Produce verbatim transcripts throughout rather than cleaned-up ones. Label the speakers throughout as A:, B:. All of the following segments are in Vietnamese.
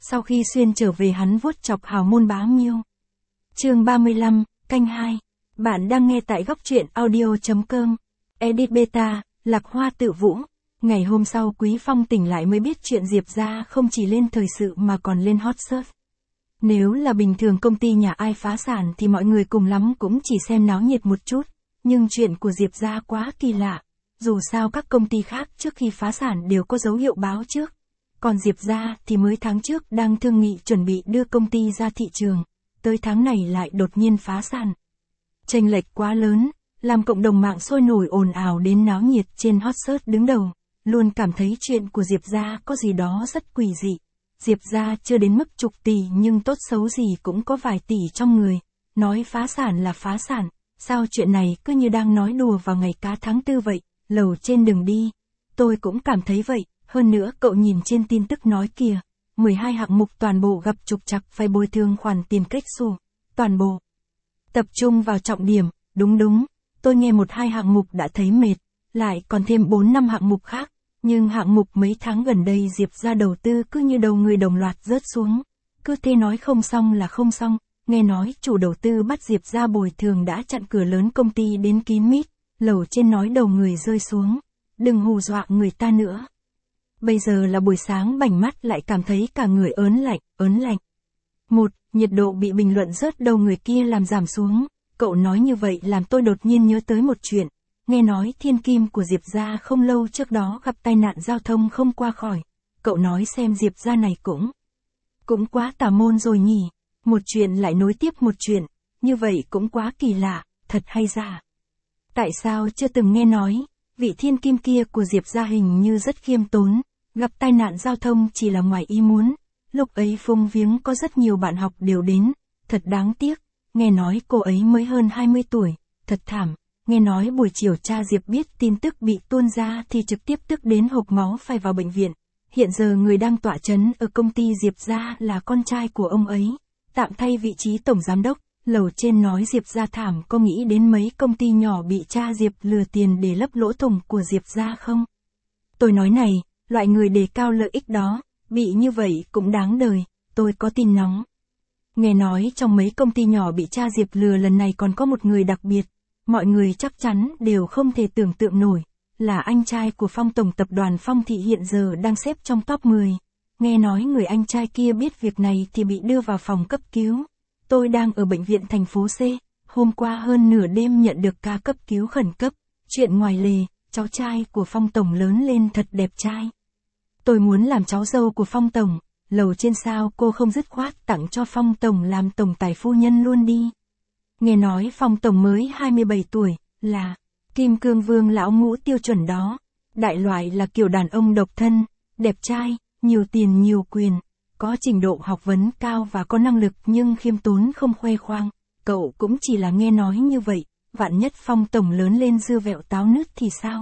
A: Sau khi xuyên trở về hắn vuốt chọc hào môn bá miêu. Chương ba mươi lăm, canh hai. Bạn đang nghe tại góc truyện audio.com. Edit beta, Lạc Hoa Tự Vũ. Ngày hôm sau Quý Phong tỉnh lại mới biết chuyện Diệp gia không chỉ lên thời sự mà còn lên hot search. Nếu là bình thường công ty nhà ai phá sản thì mọi người cùng lắm cũng chỉ xem náo nhiệt một chút. Nhưng chuyện của Diệp gia quá kỳ lạ. Dù sao các công ty khác trước khi phá sản đều có dấu hiệu báo trước. Còn Diệp gia thì mới tháng trước đang thương nghị chuẩn bị đưa công ty ra thị trường. Tới tháng này lại đột nhiên phá sản. Chênh lệch quá lớn, làm cộng đồng mạng sôi nổi ồn ào đến náo nhiệt trên hot search đứng đầu. Luôn cảm thấy chuyện của Diệp gia có gì đó rất quỷ dị. Diệp gia chưa đến mức chục tỷ nhưng tốt xấu gì cũng có vài tỷ trong người. Nói phá sản là phá sản, sao chuyện này cứ như đang nói đùa vào ngày cá tháng tư vậy, lầu trên đừng đi. Tôi cũng cảm thấy vậy, hơn nữa cậu nhìn trên tin tức nói kìa, mười hai hạng mục toàn bộ gặp trục trặc phải bồi thường khoản tiền kết xù, toàn bộ. Tập trung vào trọng điểm, đúng đúng, tôi nghe một hai hạng mục đã thấy mệt, lại còn thêm bốn năm hạng mục khác. Nhưng hạng mục mấy tháng gần đây Diệp gia đầu tư cứ như đầu người đồng loạt rớt xuống. Cứ thế nói không xong là không xong, nghe nói chủ đầu tư bắt Diệp gia bồi thường đã chặn cửa lớn công ty đến kín mít, lầu trên nói đầu người rơi xuống. Đừng hù dọa người ta nữa. Bây giờ là buổi sáng bảnh mắt lại cảm thấy cả người ớn lạnh, ớn lạnh. Một, nhiệt độ bị bình luận rớt đầu người kia làm giảm xuống. Cậu nói như vậy làm tôi đột nhiên nhớ tới một chuyện. Nghe nói thiên kim của Diệp gia không lâu trước đó gặp tai nạn giao thông không qua khỏi. Cậu nói xem Diệp gia này cũng, cũng quá tà môn rồi nhỉ. Một chuyện lại nối tiếp một chuyện, như vậy cũng quá kỳ lạ, thật hay giả. Tại sao chưa từng nghe nói, vị thiên kim kia của Diệp gia hình như rất khiêm tốn, gặp tai nạn giao thông chỉ là ngoài ý muốn. Lúc ấy phung viếng có rất nhiều bạn học đều đến, thật đáng tiếc, nghe nói cô ấy mới hơn hai mươi tuổi, thật thảm. Nghe nói buổi chiều cha Diệp biết tin tức bị tuôn ra thì trực tiếp tức đến hộc máu phải vào bệnh viện. Hiện giờ người đang tọa chấn ở công ty Diệp gia là con trai của ông ấy, tạm thay vị trí tổng giám đốc. Lầu trên nói Diệp gia thảm, có nghĩ đến mấy công ty nhỏ bị cha Diệp lừa tiền để lấp lỗ thủng của Diệp gia không? Tôi nói này, loại người đề cao lợi ích đó, bị như vậy cũng đáng đời, tôi có tin nóng. Nghe nói trong mấy công ty nhỏ bị cha Diệp lừa lần này còn có một người đặc biệt. Mọi người chắc chắn đều không thể tưởng tượng nổi, là anh trai của Phong tổng tập đoàn Phong Thị hiện giờ đang xếp trong top mười. Nghe nói người anh trai kia biết việc này thì bị đưa vào phòng cấp cứu. Tôi đang ở bệnh viện thành phố C, hôm qua hơn nửa đêm nhận được ca cấp cứu khẩn cấp. Chuyện ngoài lề, cháu trai của Phong tổng lớn lên thật đẹp trai. Tôi muốn làm cháu dâu của Phong tổng, lầu trên sao cô không dứt khoát tặng cho Phong tổng làm tổng tài phu nhân luôn đi. Nghe nói Phong tổng mới hai mươi bảy tuổi, là kim cương vương lão ngũ tiêu chuẩn đó. Đại loại là kiểu đàn ông độc thân, đẹp trai, nhiều tiền nhiều quyền, có trình độ học vấn cao và có năng lực nhưng khiêm tốn không khoe khoang. Cậu cũng chỉ là nghe nói như vậy, vạn nhất Phong tổng lớn lên dưa vẹo táo nứt thì sao?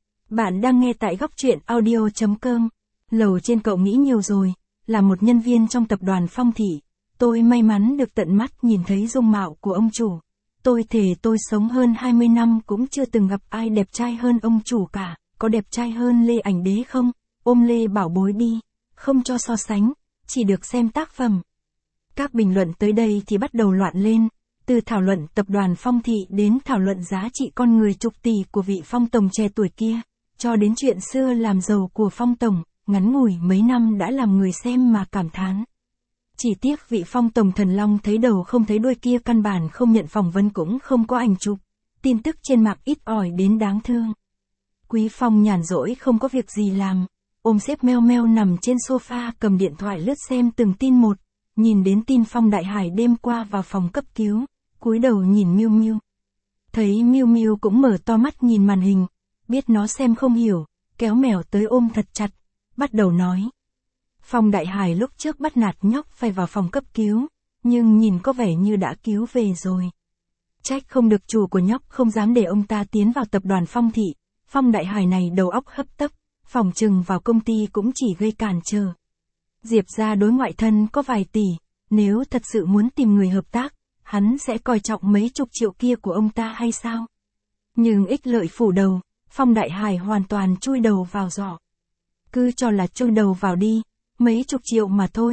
A: Bạn đang nghe tại góc truyện audio.com. Lầu trên cậu nghĩ nhiều rồi, là một nhân viên trong tập đoàn Phong Thị. Tôi may mắn được tận mắt nhìn thấy dung mạo của ông chủ. Tôi thề tôi sống hơn hai mươi năm cũng chưa từng gặp ai đẹp trai hơn ông chủ cả. Có đẹp trai hơn Lê Ảnh Đế không? Ôm Lê Bảo Bối đi. Không cho so sánh, chỉ được xem tác phẩm. Các bình luận tới đây thì bắt đầu loạn lên. Từ thảo luận tập đoàn Phong Thị đến thảo luận giá trị con người chục tỷ của vị Phong tổng trẻ tuổi kia. Cho đến chuyện xưa làm giàu của Phong tổng, ngắn ngủi mấy năm đã làm người xem mà cảm thán. Chỉ tiếc vị Phong tổng thần long thấy đầu không thấy đuôi kia căn bản không nhận phỏng vấn cũng không có ảnh chụp. Tin tức trên mạng ít ỏi đến đáng thương. Quý Phong nhàn rỗi không có việc gì làm, ôm xếp meo meo nằm trên sofa cầm điện thoại lướt xem từng tin một. Nhìn đến tin Phong Đại Hải đêm qua vào phòng cấp cứu, cúi đầu nhìn Miu Miu. Thấy Miu Miu cũng mở to mắt nhìn màn hình, biết nó xem không hiểu, kéo mèo tới ôm thật chặt, bắt đầu nói. Phong Đại Hải lúc trước bắt nạt nhóc phải vào phòng cấp cứu, nhưng nhìn có vẻ như đã cứu về rồi. Trách không được chủ của nhóc không dám để ông ta tiến vào tập đoàn Phong Thị. Phong Đại Hải này đầu óc hấp tấp, phòng trừng vào công ty cũng chỉ gây cản trở. Diệp gia đối ngoại thân có vài tỷ, nếu thật sự muốn tìm người hợp tác, hắn sẽ coi trọng mấy chục triệu kia của ông ta hay sao? Nhưng ích lợi phủ đầu, Phong Đại Hải hoàn toàn chui đầu vào giỏ. Cứ cho là chui đầu vào đi, mấy chục triệu mà thôi,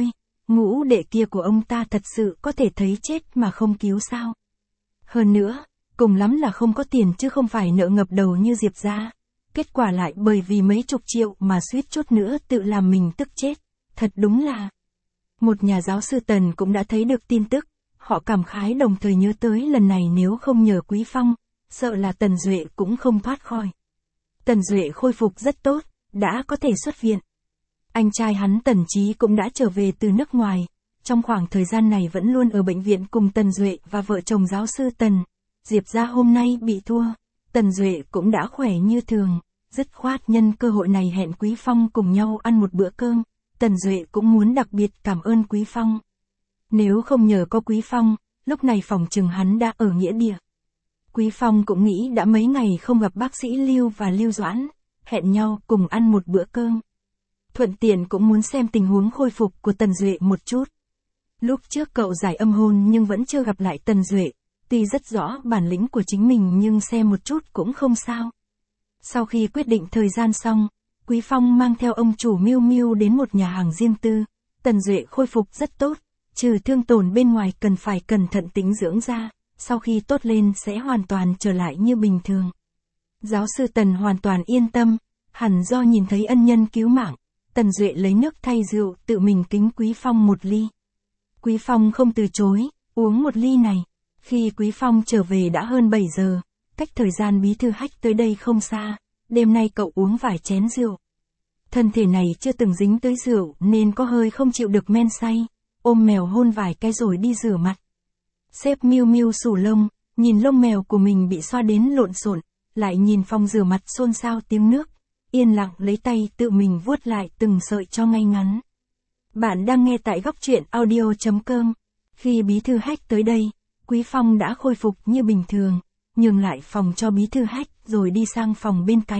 A: ngũ đệ kia của ông ta thật sự có thể thấy chết mà không cứu sao? Hơn nữa, cùng lắm là không có tiền chứ không phải nợ ngập đầu như Diệp gia. Kết quả lại bởi vì mấy chục triệu mà suýt chút nữa tự làm mình tức chết. Thật đúng là... Một nhà giáo sư Tần cũng đã thấy được tin tức, họ cảm khái đồng thời nhớ tới lần này nếu không nhờ Quý Phong, sợ là Tần Duệ cũng không thoát khỏi. Tần Duệ khôi phục rất tốt, đã có thể xuất viện. Anh trai hắn Tần Chí cũng đã trở về từ nước ngoài, trong khoảng thời gian này vẫn luôn ở bệnh viện cùng Tần Duệ và vợ chồng giáo sư Tần. Diệp gia hôm nay bị thua, Tần Duệ cũng đã khỏe như thường, dứt khoát nhân cơ hội này hẹn Quý Phong cùng nhau ăn một bữa cơm. Tần Duệ cũng muốn đặc biệt cảm ơn Quý Phong. Nếu không nhờ có Quý Phong, lúc này phòng chừng hắn đã ở nghĩa địa. Quý Phong cũng nghĩ đã mấy ngày không gặp bác sĩ Lưu và Lưu Doãn, hẹn nhau cùng ăn một bữa cơm. Thuận tiện cũng muốn xem tình huống khôi phục của Tần Duệ một chút. Lúc trước cậu giải âm hồn nhưng vẫn chưa gặp lại Tần Duệ, tuy rất rõ bản lĩnh của chính mình nhưng xem một chút cũng không sao. Sau khi quyết định thời gian xong, Quý Phong mang theo ông chủ Miu Miu đến một nhà hàng riêng tư. Tần Duệ khôi phục rất tốt, trừ thương tổn bên ngoài cần phải cẩn thận tĩnh dưỡng ra, sau khi tốt lên sẽ hoàn toàn trở lại như bình thường. Giáo sư Tần hoàn toàn yên tâm, hẳn do nhìn thấy ân nhân cứu mạng. Tần Duệ lấy nước thay rượu tự mình kính Quý Phong một ly. Quý Phong không từ chối, uống một ly này. Khi Quý Phong trở về đã hơn bảy giờ, cách thời gian bí thư Hách tới đây không xa. Đêm nay cậu uống vài chén rượu. Thân thể này chưa từng dính tới rượu nên có hơi không chịu được men say, ôm mèo hôn vài cái rồi đi rửa mặt. Sếp Miu Miu sù lông, nhìn lông mèo của mình bị xoa đến lộn xộn, lại nhìn phòng rửa mặt xôn xao tiếng nước, yên lặng lấy tay tự mình vuốt lại từng sợi cho ngay ngắn. Bạn đang nghe tại góc truyện audio chấm com. Khi bí thư Hách tới đây, Quý Phong đã khôi phục như bình thường, nhường lại phòng cho bí thư Hách rồi đi sang phòng bên cạnh.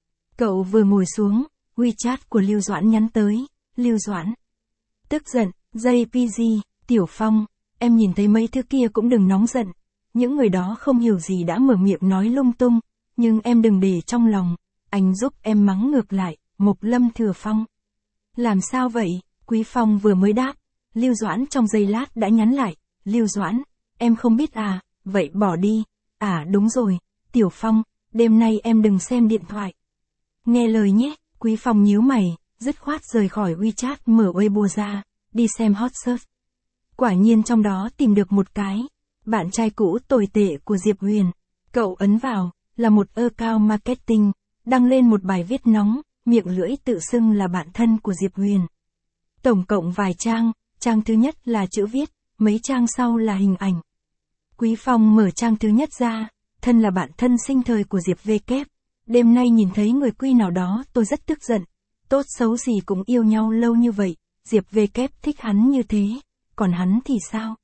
A: Cậu vừa ngồi xuống, WeChat của Lưu Doãn nhắn tới. Lưu Doãn. Tức giận, jê pê giê, Tiểu Phong, em nhìn thấy mấy thứ kia cũng đừng nóng giận. Những người đó không hiểu gì đã mở miệng nói lung tung, nhưng em đừng để trong lòng. Anh giúp em mắng ngược lại, Mộc Lâm Thừa Phong. Làm sao vậy? Quý Phong vừa mới đáp. Lưu Doãn trong giây lát đã nhắn lại. Lưu Doãn, em không biết à, vậy bỏ đi. À đúng rồi, Tiểu Phong, đêm nay em đừng xem điện thoại. Nghe lời nhé. Quý Phong nhíu mày, dứt khoát rời khỏi WeChat mở Weibo ra, đi xem hot search. Quả nhiên trong đó tìm được một cái, bạn trai cũ tồi tệ của Diệp Huyền. Cậu ấn vào, là một account marketing, đăng lên một bài viết nóng, miệng lưỡi tự xưng là bạn thân của Diệp Huyền. Tổng cộng vài trang, trang thứ nhất là chữ viết, mấy trang sau là hình ảnh. Quý Phong mở trang thứ nhất ra, thân là bạn thân sinh thời của Diệp V Kép. Đêm nay nhìn thấy người quy nào đó tôi rất tức giận. Tốt xấu gì cũng yêu nhau lâu như vậy, Diệp V Kép thích hắn như thế, còn hắn thì sao?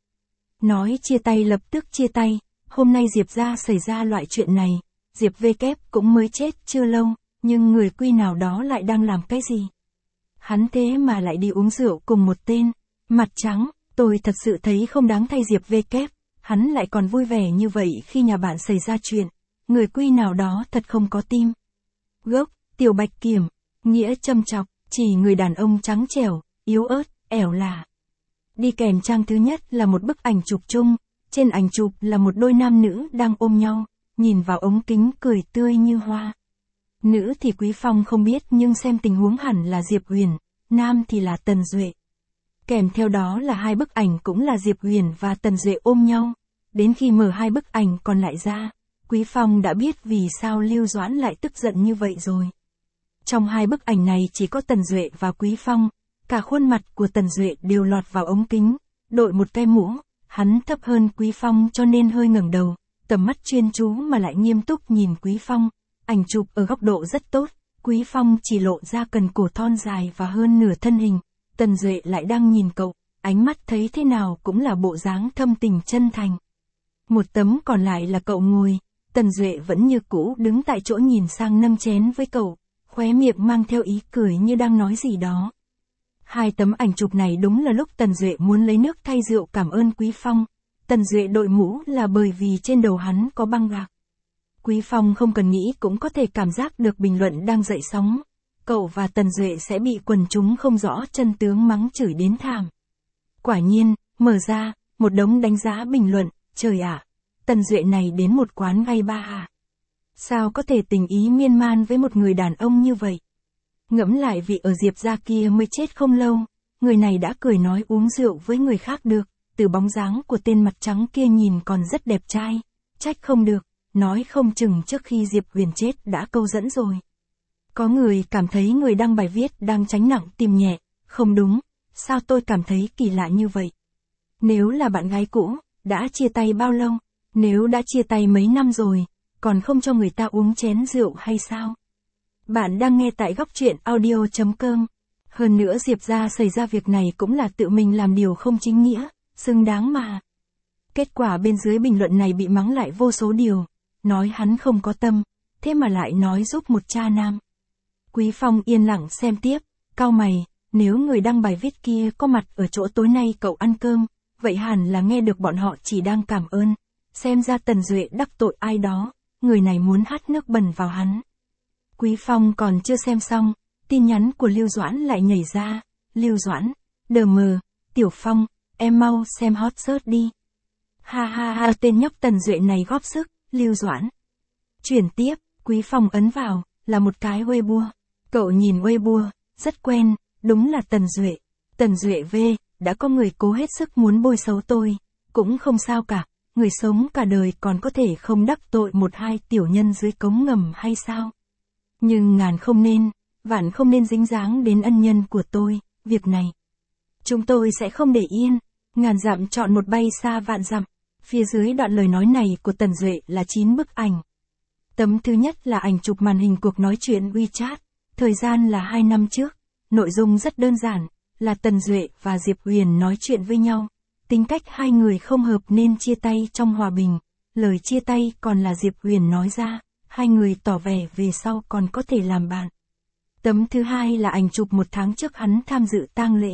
A: Nói chia tay lập tức chia tay, hôm nay Diệp gia xảy ra loại chuyện này, Diệp V Kép cũng mới chết chưa lâu, nhưng người quy nào đó lại đang làm cái gì? Hắn thế mà lại đi uống rượu cùng một tên, mặt trắng, tôi thật sự thấy không đáng thay Diệp V Kép, hắn lại còn vui vẻ như vậy khi nhà bạn xảy ra chuyện. Người quy nào đó thật không có tim. Gốc, Tiểu Bạch Kiểm, nghĩa châm chọc, chỉ người đàn ông trắng trẻo, yếu ớt, ẻo lả. Đi kèm trang thứ nhất là một bức ảnh chụp chung, trên ảnh chụp là một đôi nam nữ đang ôm nhau, nhìn vào ống kính cười tươi như hoa. Nữ thì Quý Phong không biết nhưng xem tình huống hẳn là Diệp Huyền, nam thì là Tần Duệ. Kèm theo đó là hai bức ảnh cũng là Diệp Huyền và Tần Duệ ôm nhau. Đến khi mở hai bức ảnh còn lại ra, Quý Phong đã biết vì sao Lưu Doãn lại tức giận như vậy rồi. Trong hai bức ảnh này chỉ có Tần Duệ và Quý Phong, cả khuôn mặt của Tần Duệ đều lọt vào ống kính, đội một cái mũ, hắn thấp hơn Quý Phong cho nên hơi ngẩng đầu, tầm mắt chuyên chú mà lại nghiêm túc nhìn Quý Phong. Ảnh chụp ở góc độ rất tốt, Quý Phong chỉ lộ ra cần cổ thon dài và hơn nửa thân hình, Tần Duệ lại đang nhìn cậu, ánh mắt thấy thế nào cũng là bộ dáng thâm tình chân thành. Một tấm còn lại là cậu ngồi, Tần Duệ vẫn như cũ đứng tại chỗ nhìn sang nâng chén với cậu, khóe miệng mang theo ý cười như đang nói gì đó. Hai tấm ảnh chụp này đúng là lúc Tần Duệ muốn lấy nước thay rượu cảm ơn Quý Phong. Tần Duệ đội mũ là bởi vì trên đầu hắn có băng gạc. Quý Phong không cần nghĩ cũng có thể cảm giác được bình luận đang dậy sóng. Cậu và Tần Duệ sẽ bị quần chúng không rõ chân tướng mắng chửi đến thảm. Quả nhiên, mở ra, một đống đánh giá bình luận, trời ạ, Tần Duệ này đến một quán gay ba à? Sao có thể tình ý miên man với một người đàn ông như vậy? Ngẫm lại vị ở Diệp gia kia mới chết không lâu, người này đã cười nói uống rượu với người khác được, từ bóng dáng của tên mặt trắng kia nhìn còn rất đẹp trai, trách không được, nói không chừng trước khi Diệp Huyền chết đã câu dẫn rồi. Có người cảm thấy người đăng bài viết đang tránh nặng tìm nhẹ, không đúng, sao tôi cảm thấy kỳ lạ như vậy? Nếu là bạn gái cũ, đã chia tay bao lâu? Nếu đã chia tay mấy năm rồi, còn không cho người ta uống chén rượu hay sao? Bạn đang nghe tại góc truyện audio chấm com. Hơn nữa Diệp gia xảy ra việc này cũng là tự mình làm điều không chính nghĩa, xứng đáng mà. Kết quả bên dưới bình luận này bị mắng lại vô số điều, nói hắn không có tâm, thế mà lại nói giúp một cha nam. Quý Phong yên lặng xem tiếp, cau mày, nếu người đăng bài viết kia có mặt ở chỗ tối nay cậu ăn cơm, vậy hẳn là nghe được bọn họ chỉ đang cảm ơn, xem ra Tần Duệ đắc tội ai đó, người này muốn hắt nước bẩn vào hắn. Quý Phong còn chưa xem xong, tin nhắn của Lưu Doãn lại nhảy ra, Lưu Doãn, đờ mờ, Tiểu Phong, em mau xem hot search đi. Ha ha ha, tên nhóc Tần Duệ này góp sức, Lưu Doãn. Chuyển tiếp, Quý Phong ấn vào, là một cái Weibo. Cậu nhìn Weibo, rất quen, đúng là Tần Duệ. Tần Duệ V, đã có người cố hết sức muốn bôi xấu tôi, cũng không sao cả, người sống cả đời còn có thể không đắc tội một hai tiểu nhân dưới cống ngầm hay sao? Nhưng ngàn không nên, vạn không nên dính dáng đến ân nhân của tôi, việc này chúng tôi sẽ không để yên, ngàn dặm chọn một bay xa vạn dặm. Phía dưới đoạn lời nói này của Tần Duệ là chín bức ảnh. Tấm thứ nhất là ảnh chụp màn hình cuộc nói chuyện WeChat, thời gian là hai năm trước, nội dung rất đơn giản, là Tần Duệ và Diệp Huyền nói chuyện với nhau, tính cách hai người không hợp nên chia tay trong hòa bình, lời chia tay còn là Diệp Huyền nói ra, hai người tỏ vẻ về sau còn có thể làm bạn. Tấm thứ hai là ảnh chụp một tháng trước hắn tham dự tang lễ.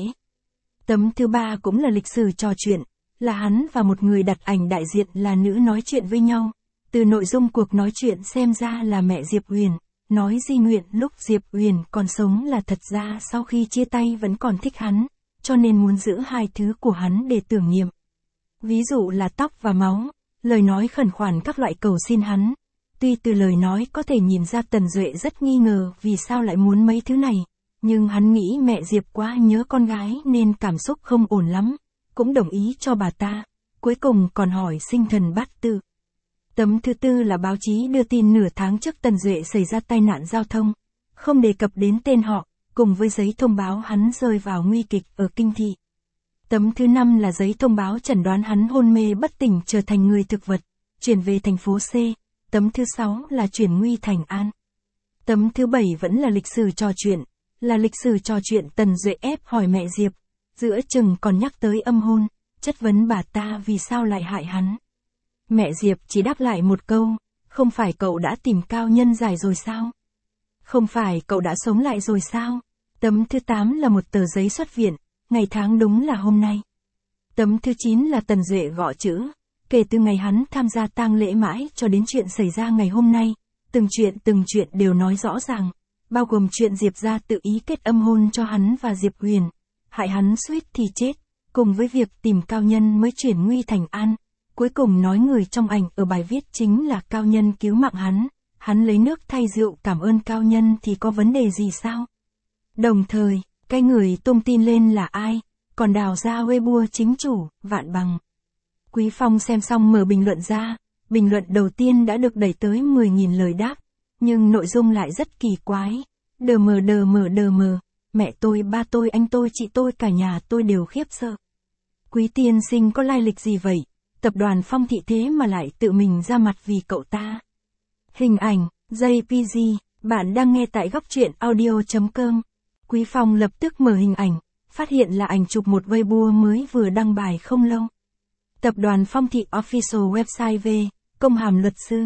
A: Tấm thứ ba cũng là lịch sử trò chuyện, là hắn và một người đặt ảnh đại diện là nữ nói chuyện với nhau. Từ nội dung cuộc nói chuyện xem ra là mẹ Diệp Huyền, nói di nguyện lúc Diệp Huyền còn sống là thật ra sau khi chia tay vẫn còn thích hắn, cho nên muốn giữ hai thứ của hắn để tưởng niệm. Ví dụ là tóc và máu, lời nói khẩn khoản các loại cầu xin hắn. Tuy từ lời nói có thể nhìn ra Tần Duệ rất nghi ngờ vì sao lại muốn mấy thứ này, nhưng hắn nghĩ mẹ Diệp quá nhớ con gái nên cảm xúc không ổn lắm, cũng đồng ý cho bà ta, cuối cùng còn hỏi sinh thần bát tự. Tấm thứ tư là báo chí đưa tin nửa tháng trước Tần Duệ xảy ra tai nạn giao thông, không đề cập đến tên họ, cùng với giấy thông báo hắn rơi vào nguy kịch ở Kinh Thị. Tấm thứ năm là giấy thông báo chẩn đoán hắn hôn mê bất tỉnh trở thành người thực vật, chuyển về thành phố C. Tấm thứ sáu là chuyển nguy thành an. Tấm thứ bảy vẫn là lịch sử trò chuyện, là lịch sử trò chuyện Tần Duệ ép hỏi mẹ Diệp, giữa chừng còn nhắc tới âm hôn, chất vấn bà ta vì sao lại hại hắn. Mẹ Diệp chỉ đáp lại một câu, không phải cậu đã tìm cao nhân giải rồi sao? Không phải cậu đã sống lại rồi sao? Tấm thứ tám là một tờ giấy xuất viện, ngày tháng đúng là hôm nay. Tấm thứ chín là Tần Duệ gõ chữ, kể từ ngày hắn tham gia tang lễ mãi cho đến chuyện xảy ra ngày hôm nay, từng chuyện từng chuyện đều nói rõ ràng, bao gồm chuyện Diệp gia tự ý kết âm hôn cho hắn và Diệp Huyền, hại hắn suýt thì chết, cùng với việc tìm cao nhân mới chuyển nguy thành an. Cuối cùng nói người trong ảnh ở bài viết chính là cao nhân cứu mạng hắn, hắn lấy nước thay rượu cảm ơn cao nhân thì có vấn đề gì sao? Đồng thời, cái người tung tin lên là ai, còn đào ra Weibo chính chủ, Vạn Bằng. Quý Phong xem xong mở bình luận ra, bình luận đầu tiên đã được đẩy tới mười nghìn lời đáp, nhưng nội dung lại rất kỳ quái. Đờ mờ đờ mờ đờ mờ, mẹ tôi, ba tôi, anh tôi, chị tôi, cả nhà tôi đều khiếp sợ. Quý tiên sinh có lai lịch gì vậy? Tập đoàn Phong Thị thế mà lại tự mình ra mặt vì cậu ta. Hình ảnh, jê pê giê, bạn đang nghe tại góc truyện audio chấm com. Quý Phong lập tức mở hình ảnh, phát hiện là ảnh chụp một Weibo mới vừa đăng bài không lâu. Tập đoàn Phong Thị Official Website V, công hàm luật sư.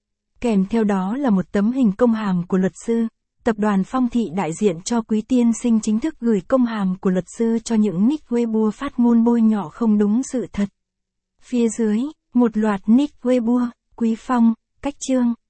A: Kèm theo đó là một tấm hình công hàm của luật sư. Tập đoàn Phong Thị đại diện cho Quý tiên sinh chính thức gửi công hàm của luật sư cho những nick Weibo phát ngôn bôi nhọ không đúng sự thật. Phía dưới, một loạt nick Weibo, Quý Phong, cách chương.